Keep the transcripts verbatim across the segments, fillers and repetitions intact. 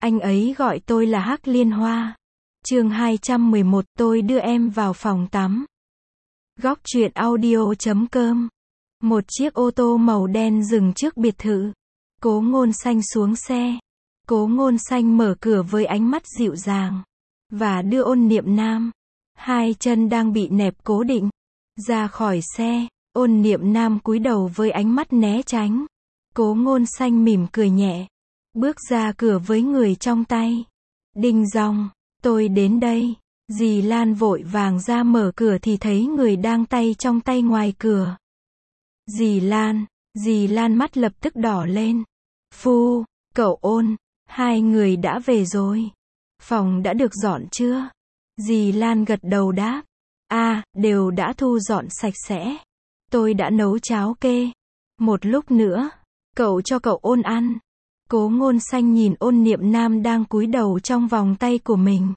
Anh ấy gọi tôi là Hắc Liên Hoa. Chương hai trăm mười một, tôi đưa em vào phòng tắm. Góc truyện audio chấm com. Một chiếc ô tô màu đen dừng trước biệt thự. Cố Ngôn Xanh xuống xe. Cố Ngôn Xanh mở cửa với ánh mắt dịu dàng và đưa Ôn Niệm Nam, hai chân đang bị nẹp cố định, ra khỏi xe. Ôn Niệm Nam cúi đầu với ánh mắt né tránh. Cố Ngôn Xanh mỉm cười nhẹ, bước ra cửa với người trong tay. Đinh dong, tôi đến đây. Dì Lan vội vàng ra mở cửa thì thấy người đang tay trong tay ngoài cửa. Dì Lan, dì Lan mắt lập tức đỏ lên. Phu, cậu Ôn, hai người đã về rồi. Phòng đã được dọn chưa? Dì Lan gật đầu đáp. À, đều đã thu dọn sạch sẽ. Tôi đã nấu cháo kê. Một lúc nữa, cậu cho cậu Ôn ăn. Cố Ngôn Xanh nhìn Ôn Niệm Nam đang cúi đầu trong vòng tay của mình,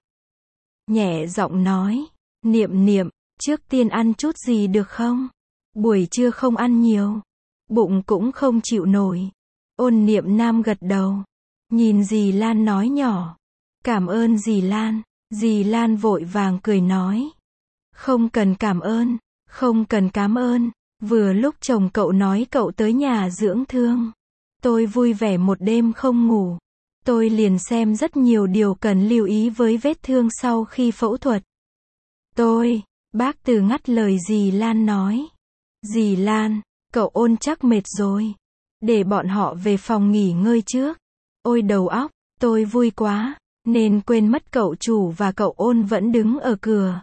nhẹ giọng nói, Niệm Niệm, trước tiên ăn chút gì được không? Buổi trưa không ăn nhiều, bụng cũng không chịu nổi. Ôn Niệm Nam gật đầu, nhìn dì Lan nói nhỏ, cảm ơn dì Lan. Dì Lan vội vàng cười nói, không cần cảm ơn, không cần cảm ơn. Vừa lúc chồng cậu nói cậu tới nhà dưỡng thương, tôi vui vẻ một đêm không ngủ. Tôi liền xem rất nhiều điều cần lưu ý với vết thương sau khi phẫu thuật. Tôi, bác Từ ngắt lời dì Lan nói. Dì Lan, cậu Ôn chắc mệt rồi. Để bọn họ về phòng nghỉ ngơi trước. Ôi đầu óc, tôi vui quá, nên quên mất cậu chủ và cậu Ôn vẫn đứng ở cửa.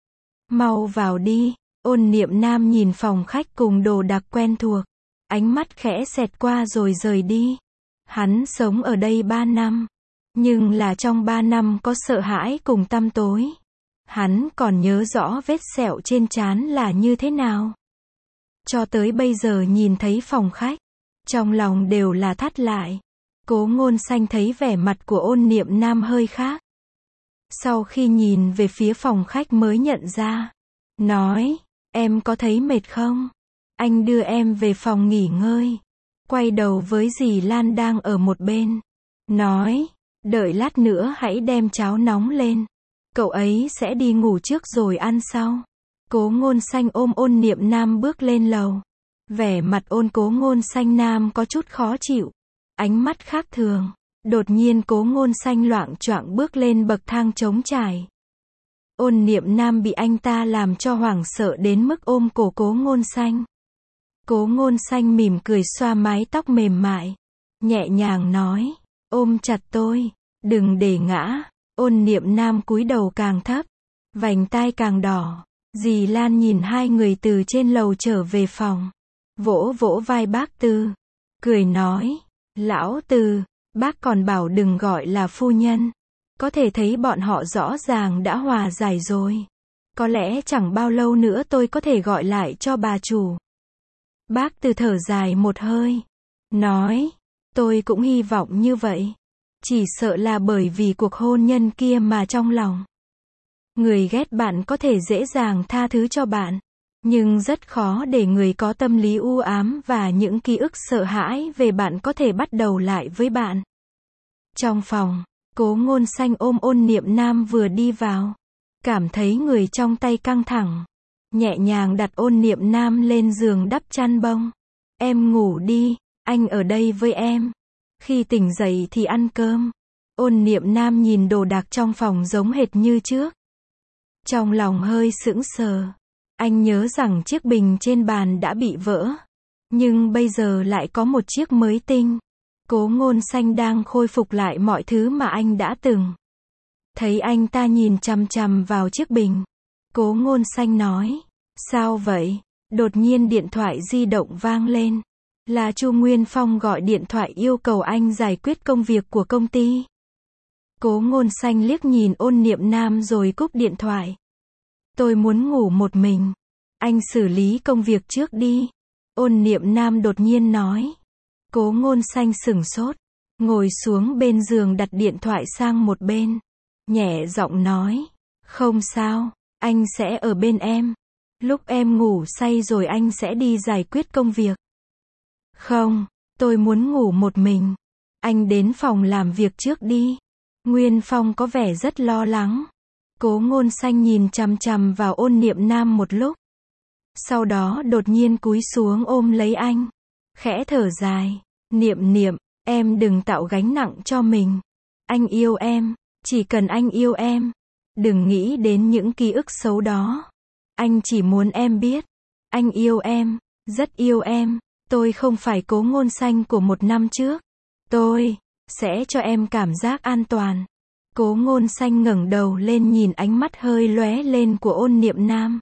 Mau vào đi. Ôn Niệm Nam nhìn phòng khách cùng đồ đạc quen thuộc, ánh mắt khẽ xẹt qua rồi rời đi. Hắn sống ở đây ba năm, nhưng là trong ba năm có sợ hãi cùng tăm tối. Hắn còn nhớ rõ vết sẹo trên trán là như thế nào. Cho tới bây giờ nhìn thấy phòng khách, trong lòng đều là thắt lại. Cố Ngôn Xanh thấy vẻ mặt của Ôn Niệm Nam hơi khác. Sau khi nhìn về phía phòng khách mới nhận ra, nói, em có thấy mệt không? Anh đưa em về phòng nghỉ ngơi. Quay đầu với dì Lan đang ở một bên, nói, đợi lát nữa hãy đem cháo nóng lên. Cậu ấy sẽ đi ngủ trước rồi ăn sau. Cố Ngôn Xanh ôm Ôn Niệm Nam bước lên lầu. Vẻ mặt ôn Cố Ngôn Xanh Nam có chút khó chịu, ánh mắt khác thường. Đột nhiên Cố Ngôn Xanh loạng choạng bước lên bậc thang trống trải. Ôn Niệm Nam bị anh ta làm cho hoảng sợ đến mức ôm cổ Cố Ngôn Xanh. Cố Ngôn Xanh mỉm cười xoa mái tóc mềm mại, nhẹ nhàng nói, ôm chặt tôi, đừng để ngã. Ôn Niệm Nam cúi đầu càng thấp, vành tai càng đỏ. Dì Lan nhìn hai người từ trên lầu trở về phòng, vỗ vỗ vai bác Từ, cười nói, lão Từ, bác còn bảo đừng gọi là phu nhân. Có thể thấy bọn họ rõ ràng đã hòa giải rồi. Có lẽ chẳng bao lâu nữa tôi có thể gọi lại cho bà chủ. Bác Từ thở dài một hơi, nói, tôi cũng hy vọng như vậy. Chỉ sợ là bởi vì cuộc hôn nhân kia mà trong lòng người ghét bạn có thể dễ dàng tha thứ cho bạn, nhưng rất khó để người có tâm lý u ám và những ký ức sợ hãi về bạn có thể bắt đầu lại với bạn. Trong phòng, Cố Ngôn Xanh ôm Ôn Niệm Nam vừa đi vào, cảm thấy người trong tay căng thẳng, nhẹ nhàng đặt Ôn Niệm Nam lên giường đắp chăn bông. Em ngủ đi, anh ở đây với em. Khi tỉnh dậy thì ăn cơm. Ôn Niệm Nam nhìn đồ đạc trong phòng giống hệt như trước. Trong lòng hơi sững sờ. Anh nhớ rằng chiếc bình trên bàn đã bị vỡ, nhưng bây giờ lại có một chiếc mới tinh. Cố Ngôn Xanh đang khôi phục lại mọi thứ mà anh đã từng. Thấy anh ta nhìn chằm chằm vào chiếc bình, Cố Ngôn Xanh nói, sao vậy? Đột nhiên điện thoại di động vang lên. Là Chu Nguyên Phong gọi điện thoại yêu cầu anh giải quyết công việc của công ty. Cố Ngôn Xanh liếc nhìn Ôn Niệm Nam rồi cúp điện thoại. Tôi muốn ngủ một mình. Anh xử lý công việc trước đi. Ôn Niệm Nam đột nhiên nói. Cố Ngôn Xanh sửng sốt, ngồi xuống bên giường đặt điện thoại sang một bên, nhẹ giọng nói, không sao, anh sẽ ở bên em. Lúc em ngủ say rồi anh sẽ đi giải quyết công việc. Không, tôi muốn ngủ một mình. Anh đến phòng làm việc trước đi. Nguyên Phong có vẻ rất lo lắng. Cố Ngôn Xanh nhìn chằm chằm vào Ôn Niệm Nam một lúc. Sau đó đột nhiên cúi xuống ôm lấy anh. Khẽ thở dài. Niệm Niệm, em đừng tạo gánh nặng cho mình. Anh yêu em, chỉ cần anh yêu em. Đừng nghĩ đến những ký ức xấu đó. Anh chỉ muốn em biết. Anh yêu em, rất yêu em. Tôi không phải Cố Ngôn Xanh của một năm trước. Tôi sẽ cho em cảm giác an toàn. Cố Ngôn Xanh ngẩng đầu lên nhìn ánh mắt hơi lóe lên của Ôn Niệm Nam.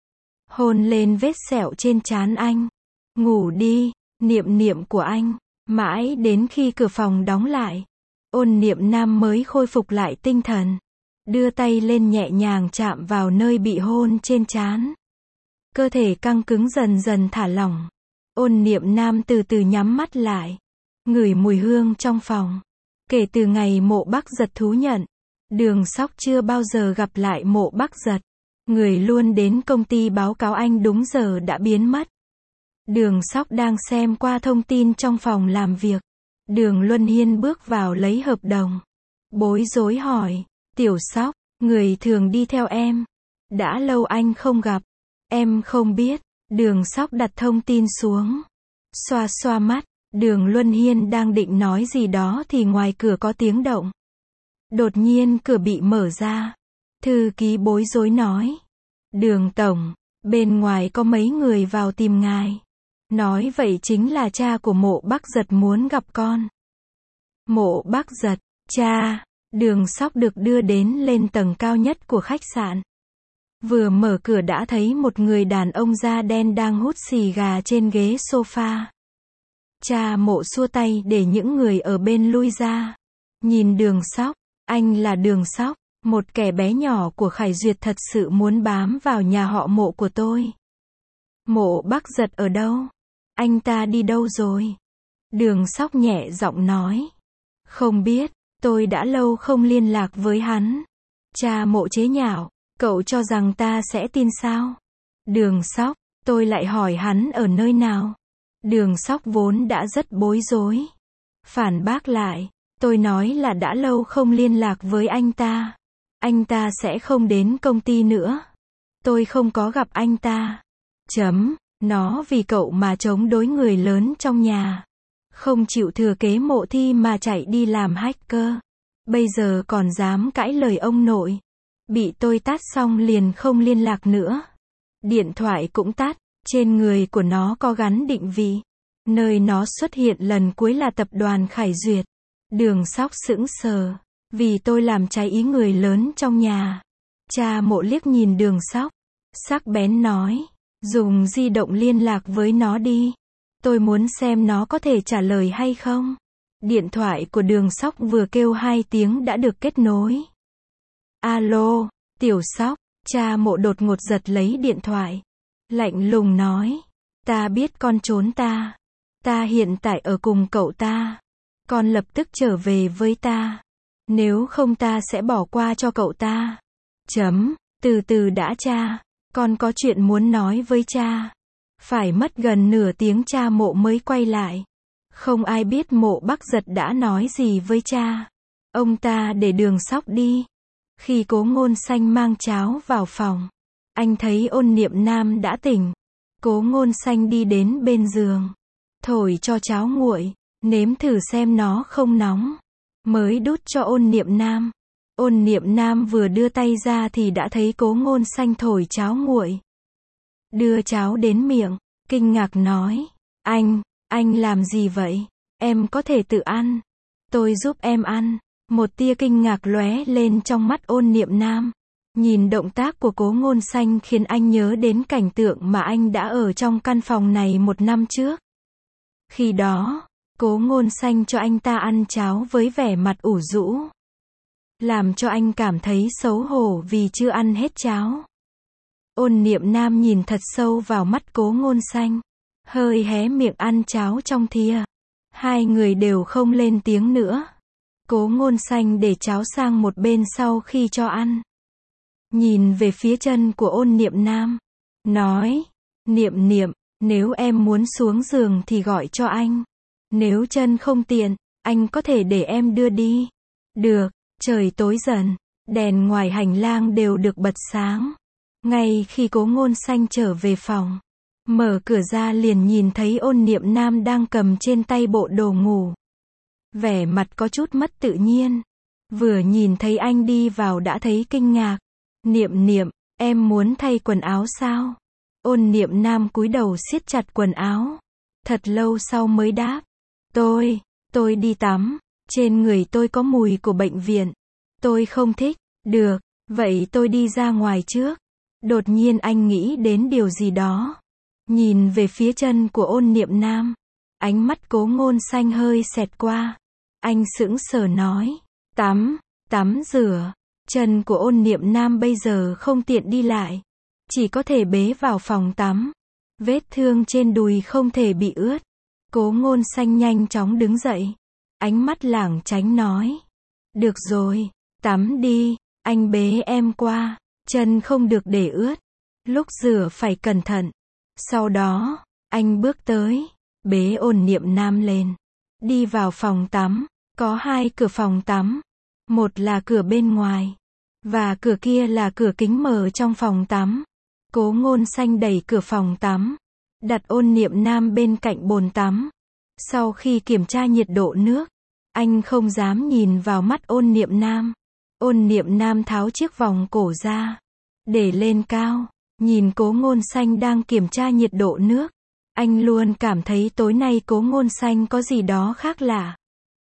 Hôn lên vết sẹo trên trán anh. Ngủ đi, Niệm Niệm của anh. Mãi đến khi cửa phòng đóng lại, Ôn Niệm Nam mới khôi phục lại tinh thần. Đưa tay lên nhẹ nhàng chạm vào nơi bị hôn trên trán. Cơ thể căng cứng dần dần thả lỏng. Ôn Niệm Nam từ từ nhắm mắt lại. Ngửi mùi hương trong phòng. Kể từ ngày Mộ Bắc Giật thú nhận, Đường Sóc chưa bao giờ gặp lại Mộ Bắc Giật. Người luôn đến công ty báo cáo anh đúng giờ đã biến mất. Đường Sóc đang xem qua thông tin trong phòng làm việc. Đường Luân Hiên bước vào lấy hợp đồng. Bối rối hỏi, Tiểu Sóc, người thường đi theo em. Đã lâu anh không gặp. Em không biết. Đường Sóc đặt thông tin xuống. Xoa xoa mắt. Đường Luân Hiên đang định nói gì đó thì ngoài cửa có tiếng động. Đột nhiên cửa bị mở ra. Thư ký bối rối nói. Đường Tổng, bên ngoài có mấy người vào tìm ngài. Nói vậy chính là cha của Mộ Bắc Giật muốn gặp con. Mộ Bắc Giật, cha. Đường Sóc được đưa đến lên tầng cao nhất của khách sạn. Vừa mở cửa đã thấy một người đàn ông da đen đang hút xì gà trên ghế sofa. Cha Mộ xua tay để những người ở bên lui ra. Nhìn Đường Sóc, anh là Đường Sóc, một kẻ bé nhỏ của Khải Duyệt thật sự muốn bám vào nhà họ Mộ của tôi. Mộ Bắc Giật ở đâu? Anh ta đi đâu rồi? Đường Sóc nhẹ giọng nói. Không biết, tôi đã lâu không liên lạc với hắn. Cha Mộ chế nhạo, cậu cho rằng ta sẽ tin sao? Đường Sóc, tôi lại hỏi hắn ở nơi nào? Đường Sóc vốn đã rất bối rối. Phản bác lại, tôi nói là đã lâu không liên lạc với anh ta. Anh ta sẽ không đến công ty nữa. Tôi không có gặp anh ta. Chấm, nó vì cậu mà chống đối người lớn trong nhà. Không chịu thừa kế Mộ Thi mà chạy đi làm hacker. Bây giờ còn dám cãi lời ông nội. Bị tôi tát xong liền không liên lạc nữa. Điện thoại cũng tắt. Trên người của nó có gắn định vị. Nơi nó xuất hiện lần cuối là tập đoàn Khải Duyệt. Đường Sóc sững sờ. Vì tôi làm trái ý người lớn trong nhà. Cha Mộ liếc nhìn Đường Sóc. Sắc bén nói. Dùng di động liên lạc với nó đi. Tôi muốn xem nó có thể trả lời hay không. Điện thoại của Đường Sóc vừa kêu hai tiếng đã được kết nối. Alo, Tiểu Sóc. Cha Mộ đột ngột giật lấy điện thoại. Lạnh lùng nói. Ta biết con trốn ta. Ta hiện tại ở cùng cậu ta. Con lập tức trở về với ta. Nếu không ta sẽ bỏ qua cho cậu ta. Chấm, từ từ đã cha. Con có chuyện muốn nói với cha. Phải mất gần nửa tiếng cha Mộ mới quay lại. Không ai biết Mộ Bắc Giật đã nói gì với cha. Ông ta để Đường Sóc đi. Khi Cố Ngôn Xanh mang cháo vào phòng, anh thấy Ôn Niệm Nam đã tỉnh. Cố Ngôn Xanh đi đến bên giường. Thổi cho cháo nguội. Nếm thử xem nó không nóng. Mới đút cho Ôn Niệm Nam. Ôn Niệm Nam vừa đưa tay ra thì đã thấy Cố Ngôn Xanh thổi cháo nguội. Đưa cháo đến miệng. Kinh ngạc nói. Anh, anh làm gì vậy? Em có thể tự ăn. Tôi giúp em ăn. Một tia kinh ngạc lóe lên trong mắt Ôn Niệm Nam. Nhìn động tác của Cố Ngôn Xanh khiến anh nhớ đến cảnh tượng mà anh đã ở trong căn phòng này một năm trước. Khi đó, Cố Ngôn Xanh cho anh ta ăn cháo với vẻ mặt ủ rũ. Làm cho anh cảm thấy xấu hổ vì chưa ăn hết cháo. Ôn Niệm Nam nhìn thật sâu vào mắt Cố Ngôn Xanh. Hơi hé miệng ăn cháo trong thìa. Hai người đều không lên tiếng nữa. Cố Ngôn Xanh để cháo sang một bên sau khi cho ăn. Nhìn về phía chân của Ôn Niệm Nam. Nói. Niệm Niệm, nếu em muốn xuống giường thì gọi cho anh. Nếu chân không tiện, anh có thể để em đưa đi. Được. Trời tối dần, đèn ngoài hành lang đều được bật sáng. Ngay khi Cố Ngôn Xanh trở về phòng, mở cửa ra liền nhìn thấy Ôn Niệm Nam đang cầm trên tay bộ đồ ngủ. Vẻ mặt có chút mất tự nhiên. Vừa nhìn thấy anh đi vào đã thấy kinh ngạc. Niệm Niệm, em muốn thay quần áo sao? Ôn Niệm Nam cúi đầu siết chặt quần áo. Thật lâu sau mới đáp. Tôi, tôi đi tắm. Trên người tôi có mùi của bệnh viện. Tôi không thích. Được, vậy tôi đi ra ngoài trước. Đột nhiên anh nghĩ đến điều gì đó. Nhìn về phía chân của Ôn Niệm Nam. Ánh mắt Cố Ngôn Xanh hơi xẹt qua. Anh sững sờ nói. Tắm, tắm rửa. Chân của Ôn Niệm Nam bây giờ không tiện đi lại. Chỉ có thể bế vào phòng tắm. Vết thương trên đùi không thể bị ướt. Cố Ngôn Xanh nhanh chóng đứng dậy. Ánh mắt lảng tránh nói. Được rồi, tắm đi, anh bế em qua. Chân không được để ướt. Lúc rửa phải cẩn thận. Sau đó, anh bước tới, bế Ôn Niệm Nam lên. Đi vào phòng tắm. Có hai cửa phòng tắm. Một là cửa bên ngoài. Và cửa kia là cửa kính mở trong phòng tắm. Cố Ngôn Xanh đẩy cửa phòng tắm. Đặt Ôn Niệm Nam bên cạnh bồn tắm. Sau khi kiểm tra nhiệt độ nước, anh không dám nhìn vào mắt Ôn Niệm Nam. Ôn Niệm Nam tháo chiếc vòng cổ ra. Để lên cao. Nhìn Cố Ngôn Xanh đang kiểm tra nhiệt độ nước. Anh luôn cảm thấy tối nay Cố Ngôn Xanh có gì đó khác lạ.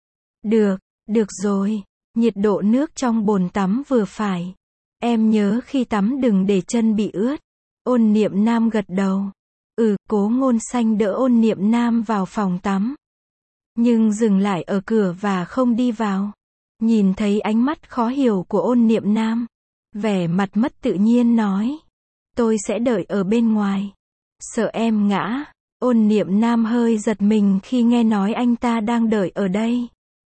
Được, được rồi. Nhiệt độ nước trong bồn tắm vừa phải. Em nhớ khi tắm đừng để chân bị ướt. Ôn Niệm Nam gật đầu. Ừ, Cố Ngôn Xanh đỡ Ôn Niệm Nam vào phòng tắm. Nhưng dừng lại ở cửa và không đi vào. Nhìn thấy ánh mắt khó hiểu của Ôn Niệm Nam. Vẻ mặt mất tự nhiên nói. Tôi sẽ đợi ở bên ngoài. Sợ em ngã. Ôn Niệm Nam hơi giật mình khi nghe nói anh ta đang đợi ở đây.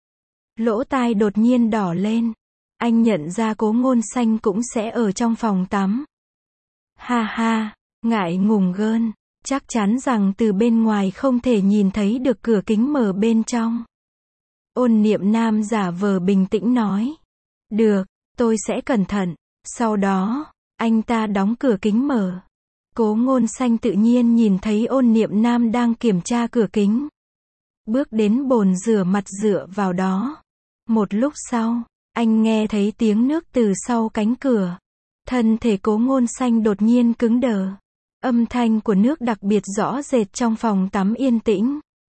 Lỗ tai đột nhiên đỏ lên. Anh nhận ra Cố Ngôn Xanh cũng sẽ ở trong phòng tắm. Ha ha, ngại ngùng gơn. Chắc chắn rằng từ bên ngoài không thể nhìn thấy được cửa kính mở bên trong. Ôn Niệm Nam giả vờ bình tĩnh nói. Được, tôi sẽ cẩn thận. Sau đó, anh ta đóng cửa kính mở. Cố Ngôn Xanh tự nhiên nhìn thấy Ôn Niệm Nam đang kiểm tra cửa kính. Bước đến bồn rửa mặt dựa vào đó. Một lúc sau, anh nghe thấy tiếng nước từ sau cánh cửa. Thân thể Cố Ngôn Xanh đột nhiên cứng đờ. Âm thanh của nước đặc biệt rõ rệt trong phòng tắm yên tĩnh.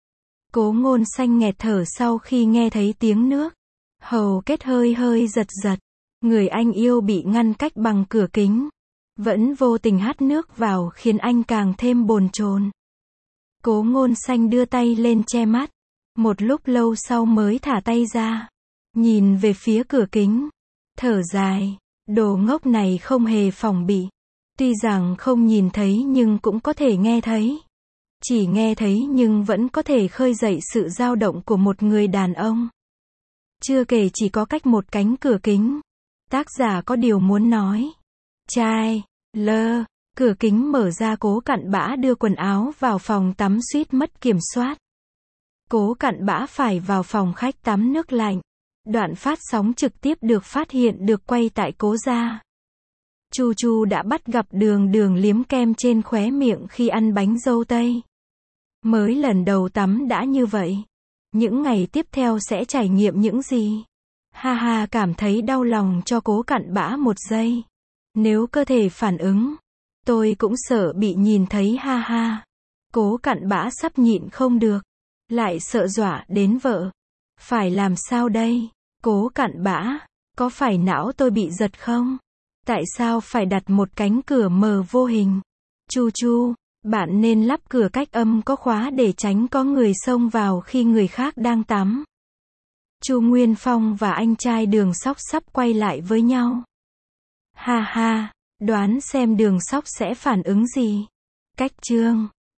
Cố Ngôn Xanh nghẹt thở sau khi nghe thấy tiếng nước. Hầu kết hơi hơi giật giật. Người anh yêu bị ngăn cách bằng cửa kính. Vẫn vô tình hắt nước vào khiến anh càng thêm bồn chồn. Cố Ngôn Xanh đưa tay lên che mắt. Một lúc lâu sau mới thả tay ra. Nhìn về phía cửa kính. Thở dài. Đồ ngốc này không hề phòng bị. Tuy rằng không nhìn thấy nhưng cũng có thể nghe thấy. Chỉ nghe thấy nhưng vẫn có thể khơi dậy sự dao động của một người đàn ông. Chưa kể chỉ có cách một cánh cửa kính. Tác giả có điều muốn nói. Trai, lơ, cửa kính mở ra Cố Cặn Bã đưa quần áo vào phòng tắm suýt mất kiểm soát. Cố Cặn Bã phải vào phòng khách tắm nước lạnh. Đoạn phát sóng trực tiếp được phát hiện được quay tại Cố gia. Chu Chu đã bắt gặp Đường Đường liếm kem trên khóe miệng khi ăn bánh dâu tây. Mới lần đầu tắm đã như vậy. Những ngày tiếp theo sẽ trải nghiệm những gì? Ha ha, cảm thấy đau lòng cho Cố Cặn Bã một giây. Nếu cơ thể phản ứng, tôi cũng sợ bị nhìn thấy ha ha. Cố Cặn Bã sắp nhịn không được. Lại sợ dọa đến vợ. Phải làm sao đây? Cố Cặn Bã, có phải não tôi bị giật không? Tại sao phải đặt một cánh cửa mờ vô hình? Chu Chu, bạn nên lắp cửa cách âm có khóa để tránh có người xông vào khi người khác đang tắm. Chu Nguyên Phong và anh trai Đường Sóc sắp quay lại với nhau. Ha ha, đoán xem Đường Sóc sẽ phản ứng gì? Cách chương